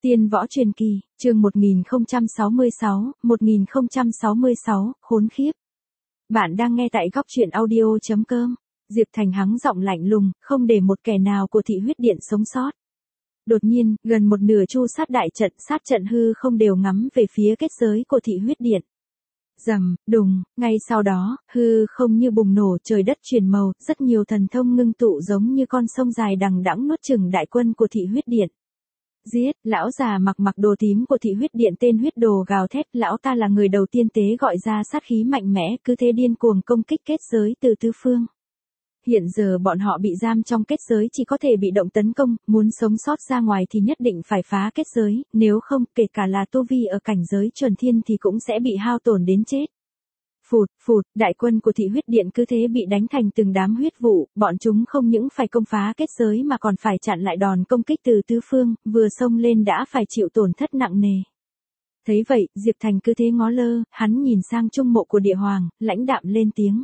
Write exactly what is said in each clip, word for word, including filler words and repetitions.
Tiên võ truyền kỳ, chương một nghìn không trăm sáu mươi sáu, một nghìn không trăm sáu mươi sáu, khốn khiếp. Bạn đang nghe tại góc truyện audio chấm com. Diệp Thành hắng giọng lạnh lùng, không để một kẻ nào của thị huyết điện sống sót. Đột nhiên, gần một nửa chu sát đại trận, sát trận hư không đều ngắm về phía kết giới của thị huyết điện. Rầm, đùng, ngay sau đó, hư không như bùng nổ, trời đất chuyển màu, rất nhiều thần thông ngưng tụ giống như con sông dài đằng đẵng nuốt chửng đại quân của thị huyết điện. Giết, lão già mặc mặc đồ tím của thị huyết điện tên huyết đồ gào thét, lão ta là người đầu tiên tế gọi ra sát khí mạnh mẽ, cứ thế điên cuồng công kích kết giới từ tứ phương. Hiện giờ bọn họ bị giam trong kết giới chỉ có thể bị động tấn công, muốn sống sót ra ngoài thì nhất định phải phá kết giới, nếu không, kể cả là tu vi ở cảnh giới chuẩn thiên thì cũng sẽ bị hao tổn đến chết. Phụt, phụt, đại quân của thị huyết điện cứ thế bị đánh thành từng đám huyết vụ, bọn chúng không những phải công phá kết giới mà còn phải chặn lại đòn công kích từ tứ phương, vừa xông lên đã phải chịu tổn thất nặng nề. Thấy vậy, Diệp Thành cứ thế ngó lơ, hắn nhìn sang trung mộ của địa hoàng, lãnh đạm lên tiếng.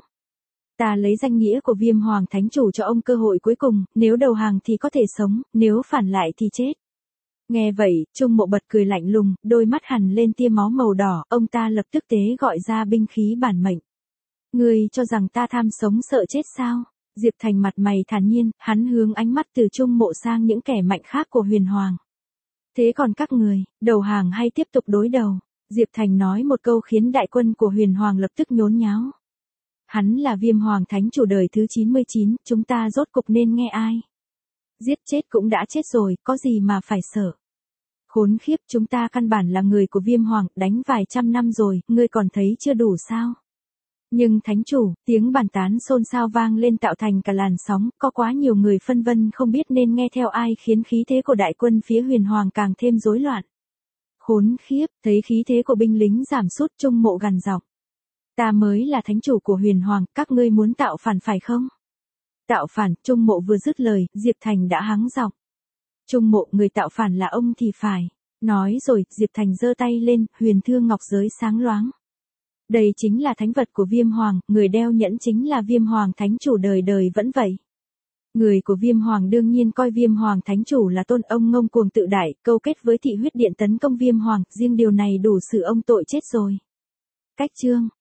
Ta lấy danh nghĩa của Viêm Hoàng Thánh Chủ cho ông cơ hội cuối cùng, nếu đầu hàng thì có thể sống, nếu phản lại thì chết. Nghe vậy, Trung Mộ bật cười lạnh lùng, đôi mắt hằn lên tia máu màu đỏ, ông ta lập tức tế gọi ra binh khí bản mệnh. Ngươi cho rằng ta tham sống sợ chết sao? Diệp Thành mặt mày thản nhiên, hắn hướng ánh mắt từ Trung Mộ sang những kẻ mạnh khác của Huyền Hoàng. Thế còn các người, đầu hàng hay tiếp tục đối đầu? Diệp Thành nói một câu khiến đại quân của Huyền Hoàng lập tức nhốn nháo. Hắn là Viêm Hoàng Thánh Chủ đời thứ chín mươi chín, chúng ta rốt cục nên nghe ai? Giết chết cũng đã chết rồi, có gì mà phải sợ? Khốn khiếp, chúng ta căn bản là người của Viêm Hoàng, đánh vài trăm năm rồi, ngươi còn thấy chưa đủ sao? Nhưng Thánh Chủ, tiếng bàn tán xôn xao vang lên tạo thành cả làn sóng, có quá nhiều người phân vân không biết nên nghe theo ai khiến khí thế của đại quân phía Huyền Hoàng càng thêm rối loạn. Khốn khiếp, thấy khí thế của binh lính giảm sút, Trung Mộ gằn giọng. Ta mới là thánh chủ của Huyền Hoàng, các ngươi muốn tạo phản phải không? Tạo phản, Trung Mộ vừa dứt lời, Diệp Thành đã hắng giọng. Trung Mộ, người tạo phản là ông thì phải. Nói rồi, Diệp Thành giơ tay lên, huyền thương ngọc giới sáng loáng. Đây chính là thánh vật của Viêm Hoàng, người đeo nhẫn chính là Viêm Hoàng Thánh Chủ đời đời vẫn vậy. Người của Viêm Hoàng đương nhiên coi Viêm Hoàng Thánh Chủ là tôn, ông ngông cuồng tự đại, câu kết với thị huyết điện tấn công Viêm Hoàng, riêng điều này đủ xử ông tội chết rồi. Cách chương.